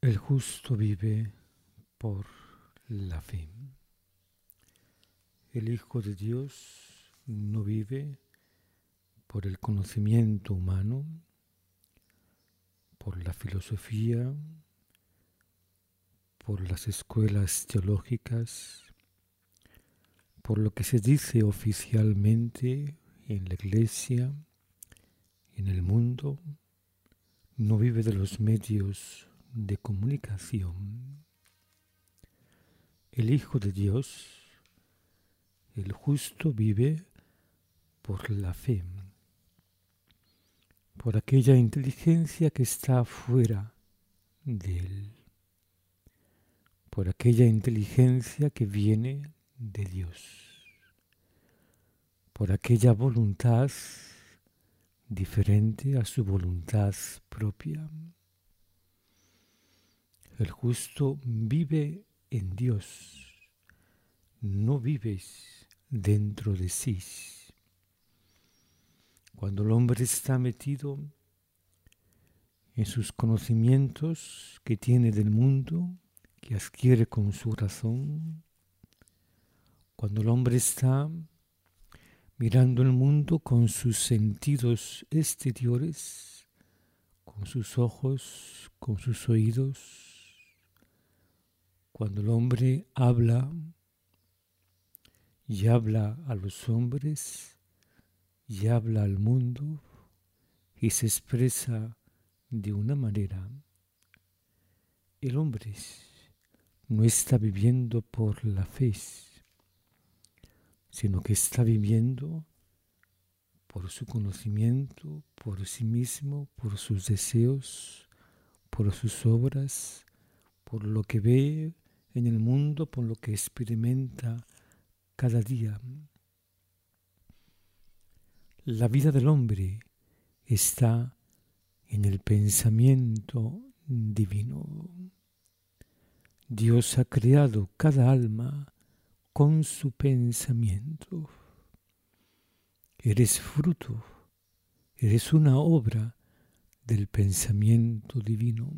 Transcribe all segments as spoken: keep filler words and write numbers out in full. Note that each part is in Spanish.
El justo vive por la fe. El Hijo de Dios no vive por el conocimiento humano, por la filosofía, por las escuelas teológicas, por lo que se dice oficialmente en la Iglesia, en el mundo. No vive de los medios de comunicación. El Hijo de Dios, el justo, vive por la fe, por aquella inteligencia que está fuera de él, por aquella inteligencia que viene de Dios, por aquella voluntad diferente a su voluntad propia. El justo vive en Dios, no vives dentro de sí. Cuando el hombre está metido en sus conocimientos que tiene del mundo, que adquiere con su razón, cuando el hombre está mirando el mundo con sus sentidos exteriores, con sus ojos, con sus oídos, cuando el hombre habla y habla a los hombres y habla al mundo y se expresa de una manera, el hombre no está viviendo por la fe, sino que está viviendo por su conocimiento, por sí mismo, por sus deseos, por sus obras, por lo que ve en el mundo, por lo que experimenta cada día. La vida del hombre está en el pensamiento divino. Dios ha creado cada alma con su pensamiento. Eres fruto, eres una obra del pensamiento divino.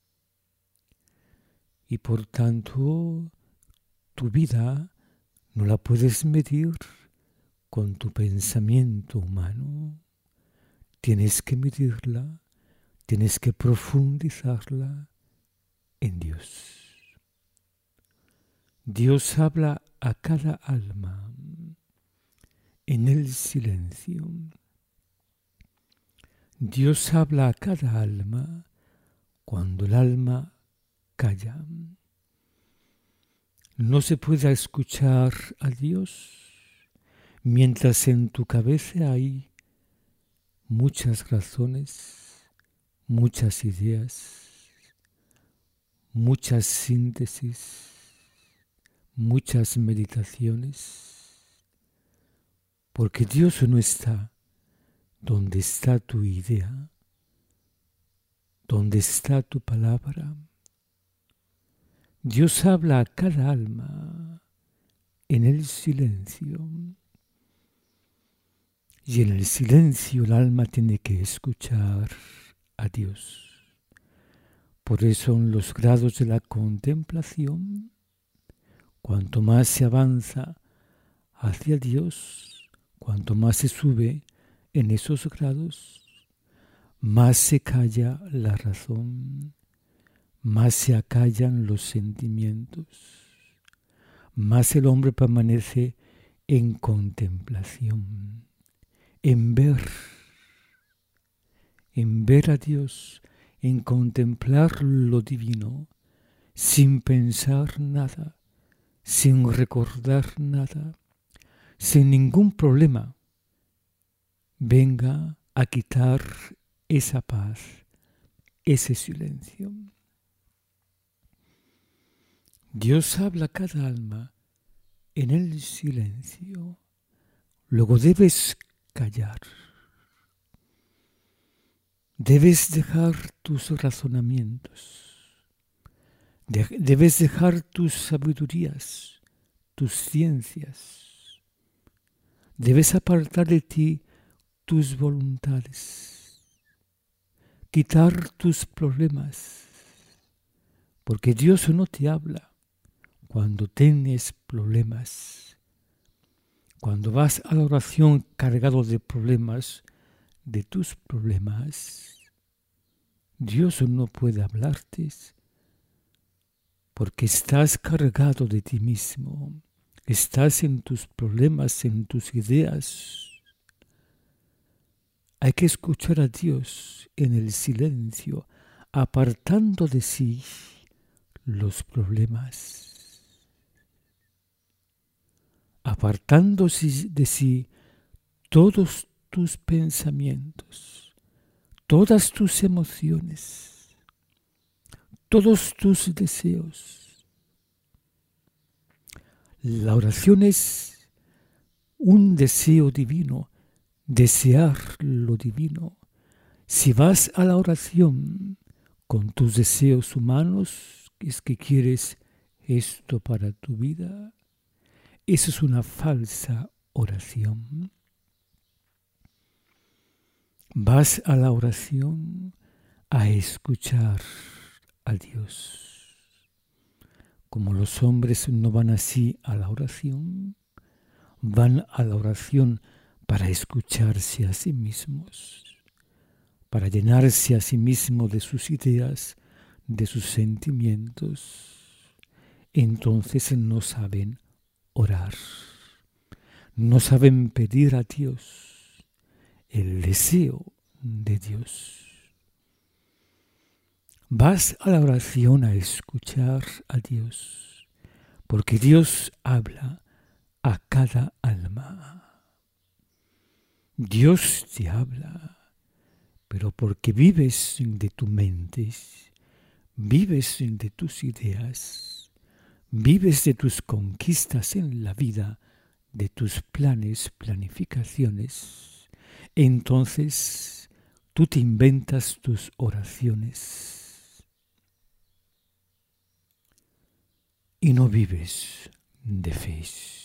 Y por tanto, tu vida no la puedes medir con tu pensamiento humano. Tienes que medirla, tienes que profundizarla en Dios. Dios habla a cada alma en el silencio. Dios habla a cada alma cuando el alma calla. No se puede escuchar a Dios mientras en tu cabeza hay muchas razones, muchas ideas, muchas síntesis, muchas meditaciones, porque Dios no está donde está tu idea, donde está tu palabra. Dios habla a cada alma en el silencio. Y en el silencio el alma tiene que escuchar a Dios. Por eso en los grados de la contemplación, cuanto más se avanza hacia Dios, cuanto más se sube en esos grados, más se calla la razón, más se acallan los sentimientos, más el hombre permanece en contemplación, en ver, en ver a Dios, en contemplar lo divino, sin pensar nada, sin recordar nada, sin ningún problema, venga a quitar esa paz, ese silencio. Dios habla a cada alma en el silencio. Luego debes callar. Debes dejar tus razonamientos. De- debes dejar tus sabidurías, tus ciencias. Debes apartar de ti tus voluntades. Quitar tus problemas. Porque Dios no te habla cuando tienes problemas. Cuando vas a la oración cargado de problemas, de tus problemas, Dios no puede hablarte porque estás cargado de ti mismo. Estás en tus problemas, en tus ideas. Hay que escuchar a Dios en el silencio, apartando de sí los problemas, apartando de sí todos tus pensamientos, todas tus emociones, todos tus deseos. La oración es un deseo divino, desear lo divino. Si vas a la oración con tus deseos humanos, es que quieres esto para tu vida, eso es una falsa oración. Vas a la oración a escuchar a Dios. Como los hombres no van así a la oración, van a la oración para escucharse a sí mismos, para llenarse a sí mismos de sus ideas, de sus sentimientos. Entonces no saben orar, no saben pedir a Dios el deseo de Dios. Vas a la oración a escuchar a Dios, porque Dios habla a cada alma. Dios te habla, pero porque vives de tu mente, vives de tus ideas, vives de tus conquistas en la vida, de tus planes, planificaciones, entonces tú te inventas tus oraciones y no vives de fe.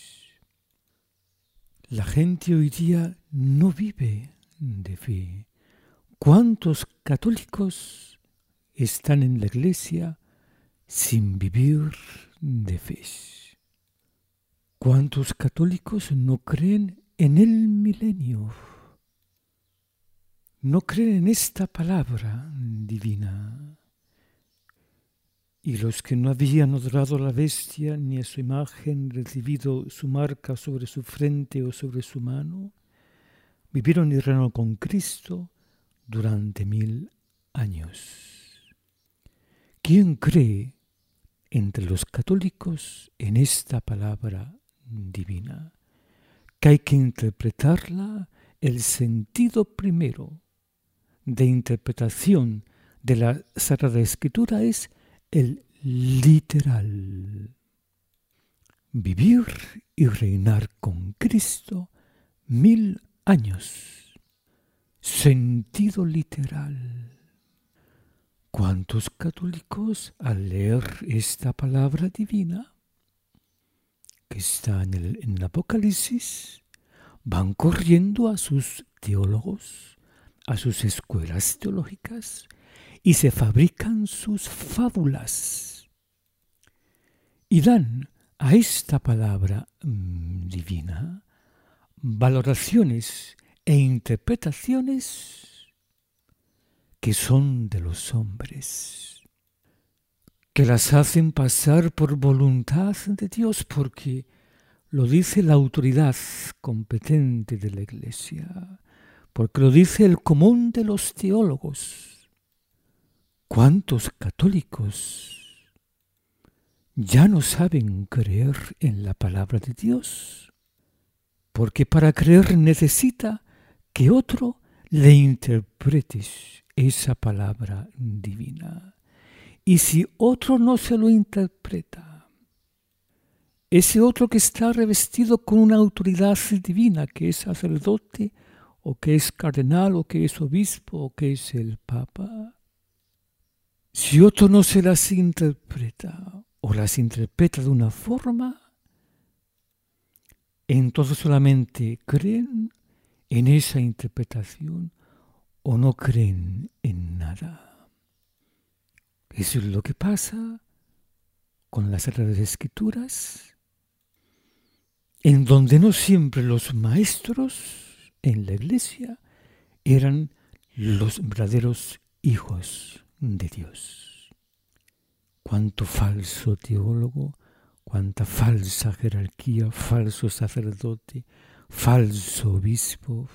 La gente hoy día no vive de fe. ¿Cuántos católicos están en la iglesia sin vivir de fe? ¿Cuántos católicos no creen en el milenio? No creen en esta palabra divina. Y los que no habían adorado a la bestia ni a su imagen, recibido su marca sobre su frente o sobre su mano, vivieron y reinaron con Cristo durante mil años. ¿Quién cree entre los católicos en esta palabra divina? Que hay que interpretarla, el sentido primero de interpretación de la Sagrada Escritura es el literal. Vivir y reinar con Cristo mil años. Sentido literal. ¿Cuántos católicos al leer esta palabra divina que está en el, en el Apocalipsis van corriendo a sus teólogos, a sus escuelas teológicas y se fabrican sus fábulas y dan a esta palabra mmm, divina valoraciones e interpretaciones que son de los hombres, que las hacen pasar por voluntad de Dios porque lo dice la autoridad competente de la Iglesia, porque lo dice el común de los teólogos. ¿Cuántos católicos ya no saben creer en la palabra de Dios? Porque para creer necesita que otro le interprete esa palabra divina. Y si otro no se lo interpreta, ese otro que está revestido con una autoridad divina, que es sacerdote, o que es cardenal, o que es obispo, o que es el papa, si otro no se las interpreta, o las interpreta de una forma, entonces solamente creen en esa interpretación o no creen en nada. Eso es lo que pasa con las Sagradas Escrituras, en donde no siempre los maestros en la iglesia eran los verdaderos hijos de Dios. Cuánto falso teólogo, cuánta falsa jerarquía, falso sacerdote, falso obispo.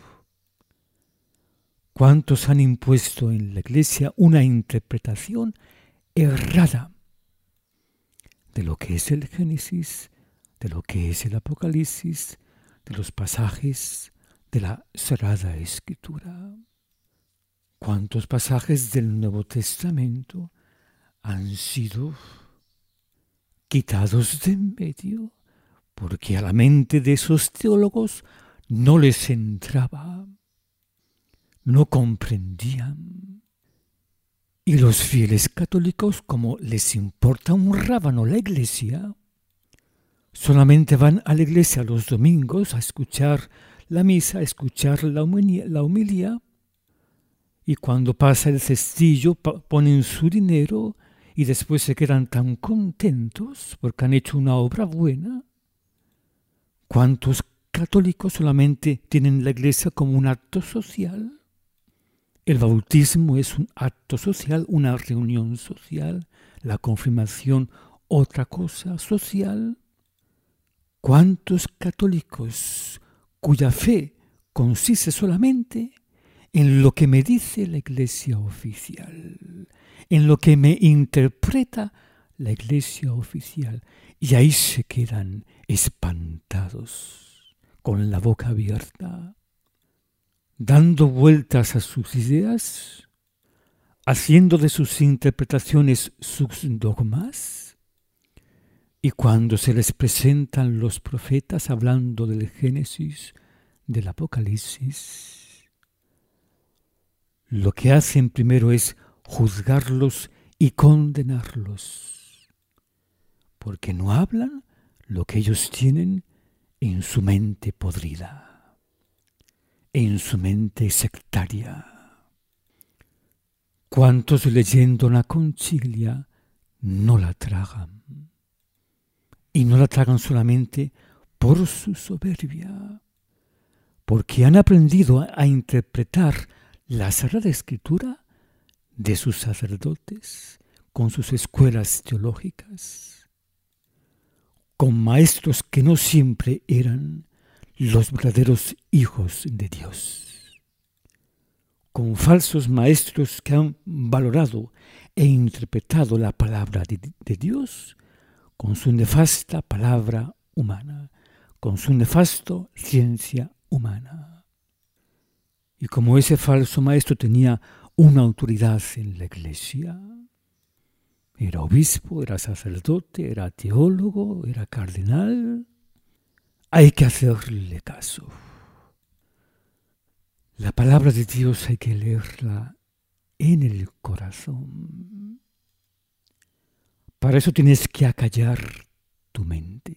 Cuántos han impuesto en la iglesia una interpretación errada de lo que es el Génesis, de lo que es el Apocalipsis, de los pasajes de la Sagrada Escritura. ¿Cuántos pasajes del Nuevo Testamento han sido quitados de en medio porque a la mente de esos teólogos no les entraba, no comprendían? Y los fieles católicos, como les importa un rábano la iglesia, solamente van a la iglesia los domingos a escuchar la misa, a escuchar la homilía, la homilía, y cuando pasa el cestillo ponen su dinero y después se quedan tan contentos porque han hecho una obra buena. ¿Cuántos católicos solamente tienen la iglesia como un acto social? El bautismo es un acto social, una reunión social, la confirmación otra cosa social. ¿Cuántos católicos cuya fe consiste solamente en lo que me dice la iglesia oficial, en lo que me interpreta la iglesia oficial, y ahí se quedan espantados, con la boca abierta, dando vueltas a sus ideas, haciendo de sus interpretaciones sus dogmas? Y cuando se les presentan los profetas hablando del Génesis, del Apocalipsis, lo que hacen primero es juzgarlos y condenarlos, porque no hablan lo que ellos tienen en su mente podrida, en su mente sectaria. ¿Cuántos leyendo la Concilia no la tragan? Y no la tragan solamente por su soberbia, porque han aprendido a interpretar la Sagrada Escritura de sus sacerdotes, con sus escuelas teológicas, con maestros que no siempre eran los verdaderos hijos de Dios, con falsos maestros que han valorado e interpretado la palabra de, de Dios con su nefasta palabra humana, con su nefasto ciencia humana. Y como ese falso maestro tenía una autoridad en la iglesia, era obispo, era sacerdote, era teólogo, era cardenal, hay que hacerle caso. La palabra de Dios hay que leerla en el corazón. Para eso tienes que acallar tu mente.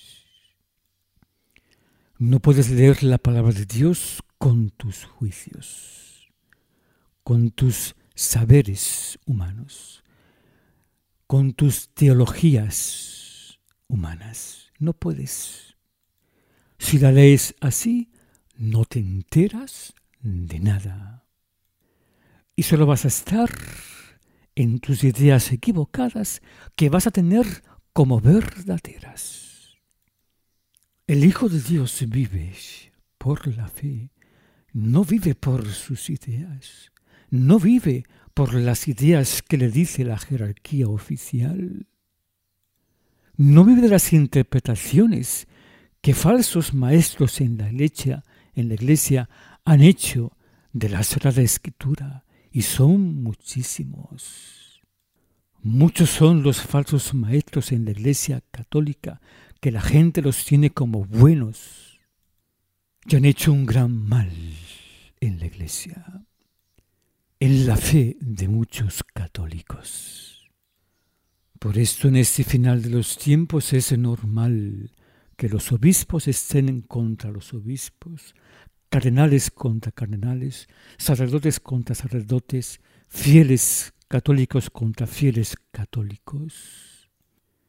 No puedes leer la palabra de Dios con tus juicios, con tus saberes humanos, con tus teologías humanas. No puedes. Si la lees así, no te enteras de nada. Y solo vas a estar en tus ideas equivocadas que vas a tener como verdaderas. El Hijo de Dios vive por la fe, no vive por sus ideas, no vive por las ideas que le dice la jerarquía oficial, no vive de las interpretaciones que falsos maestros en la iglesia, en la iglesia han hecho de la Sagrada Escritura. Y son muchísimos. Muchos son los falsos maestros en la Iglesia Católica que la gente los tiene como buenos y han hecho un gran mal en la Iglesia, en la fe de muchos católicos. Por esto en este final de los tiempos es normal que los obispos estén contra los obispos, cardenales contra cardenales, sacerdotes contra sacerdotes, fieles católicos contra fieles católicos.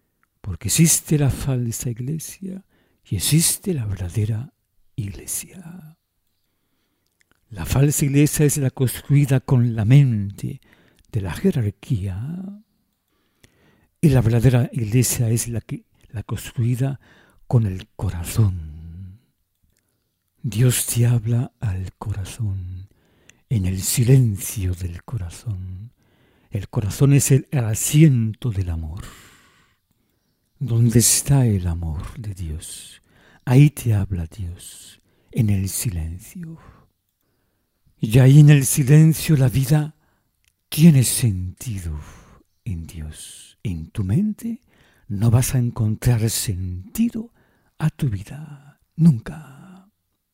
porque existe la falsa iglesia y existe la verdadera iglesia. La falsa iglesia es la construida con la mente de la jerarquía y la verdadera iglesia es la, que, la construida con el corazón. Dios te habla al corazón, en el silencio del corazón. El corazón es el, el asiento del amor. ¿Dónde está el amor de Dios? Ahí te habla Dios, en el silencio. Y ahí en el silencio la vida tiene sentido en Dios. En tu mente no vas a encontrar sentido a tu vida, nunca.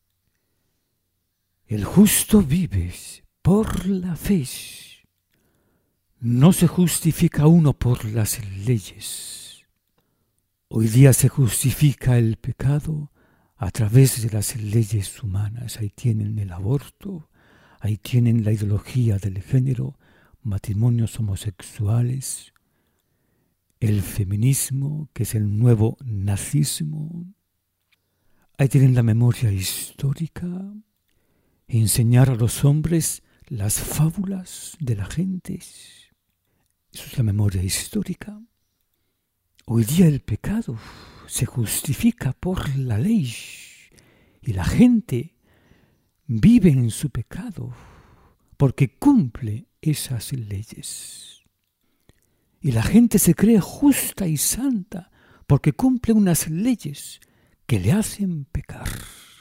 El justo vive por la fe. No se justifica uno por las leyes. Hoy día se justifica el pecado a través de las leyes humanas. Ahí tienen el aborto, ahí tienen la ideología del género, matrimonios homosexuales, el feminismo, que es el nuevo nazismo. Ahí tienen la memoria histórica, enseñar a los hombres las fábulas de la gente. Eso es la memoria histórica. Hoy día el pecado se justifica por la ley y la gente vive en su pecado porque cumple esas leyes. Y la gente se cree justa y santa porque cumple unas leyes que le hacen pecar,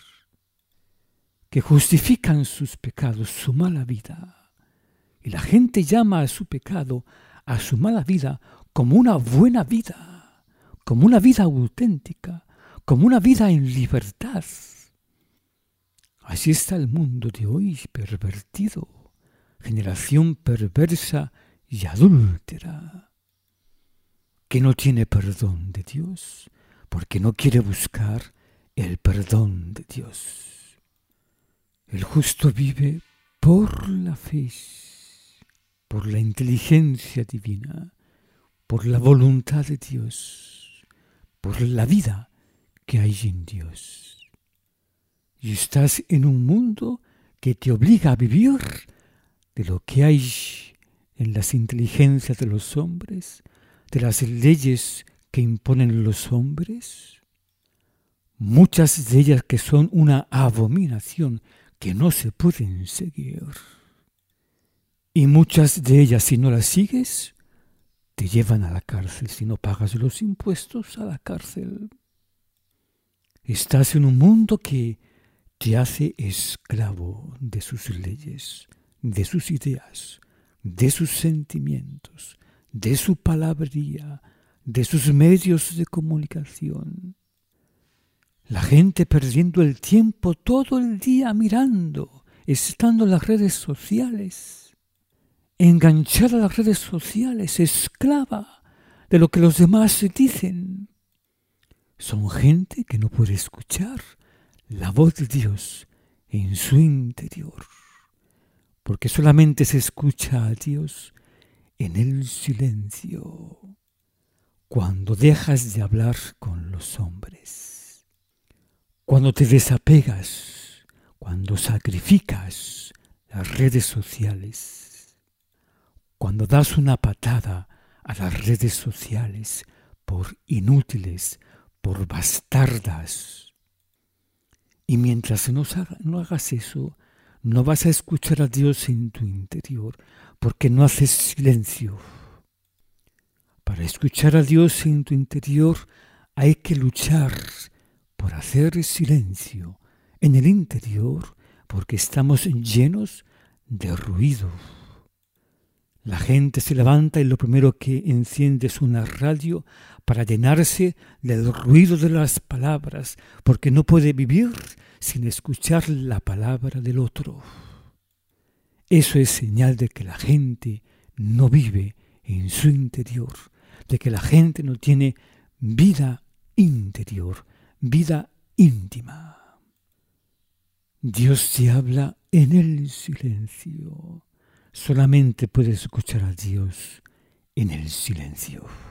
que justifican sus pecados, su mala vida. Y la gente llama a su pecado, a su mala vida, como una buena vida, como una vida auténtica, como una vida en libertad. Así está el mundo de hoy, pervertido, generación perversa y adúltera, que no tiene perdón de Dios, porque no quiere buscar el perdón de Dios. El justo vive por la fe, por la inteligencia divina, por la voluntad de Dios, por la vida que hay en Dios. Y estás en un mundo que te obliga a vivir de lo que hay en las inteligencias de los hombres, de las leyes que imponen los hombres, muchas de ellas que son una abominación que no se pueden seguir. Y muchas de ellas, si no las sigues, te llevan a la cárcel. Si no pagas los impuestos, a la cárcel. Estás en un mundo que te hace esclavo de sus leyes, de sus ideas, de sus sentimientos, de su palabrería, de sus medios de comunicación. La gente perdiendo el tiempo todo el día mirando, estando en las redes sociales, enganchada a las redes sociales, esclava de lo que los demás dicen. Son gente que no puede escuchar la voz de Dios en su interior, porque solamente se escucha a Dios en el silencio, cuando dejas de hablar con los hombres, cuando te desapegas, cuando sacrificas las redes sociales, cuando das una patada a las redes sociales por inútiles, por bastardas. Y mientras no, no hagas eso, no vas a escuchar a Dios en tu interior, porque no haces silencio. Para escuchar a Dios en tu interior hay que luchar por hacer silencio en el interior, porque estamos llenos de ruido. La gente se levanta y lo primero que enciende es una radio para llenarse del ruido de las palabras, porque no puede vivir sin escuchar la palabra del otro. Eso es señal de que la gente no vive en su interior, de que la gente no tiene vida interior, vida íntima. Dios te habla en el silencio. Solamente puedes escuchar a Dios en el silencio.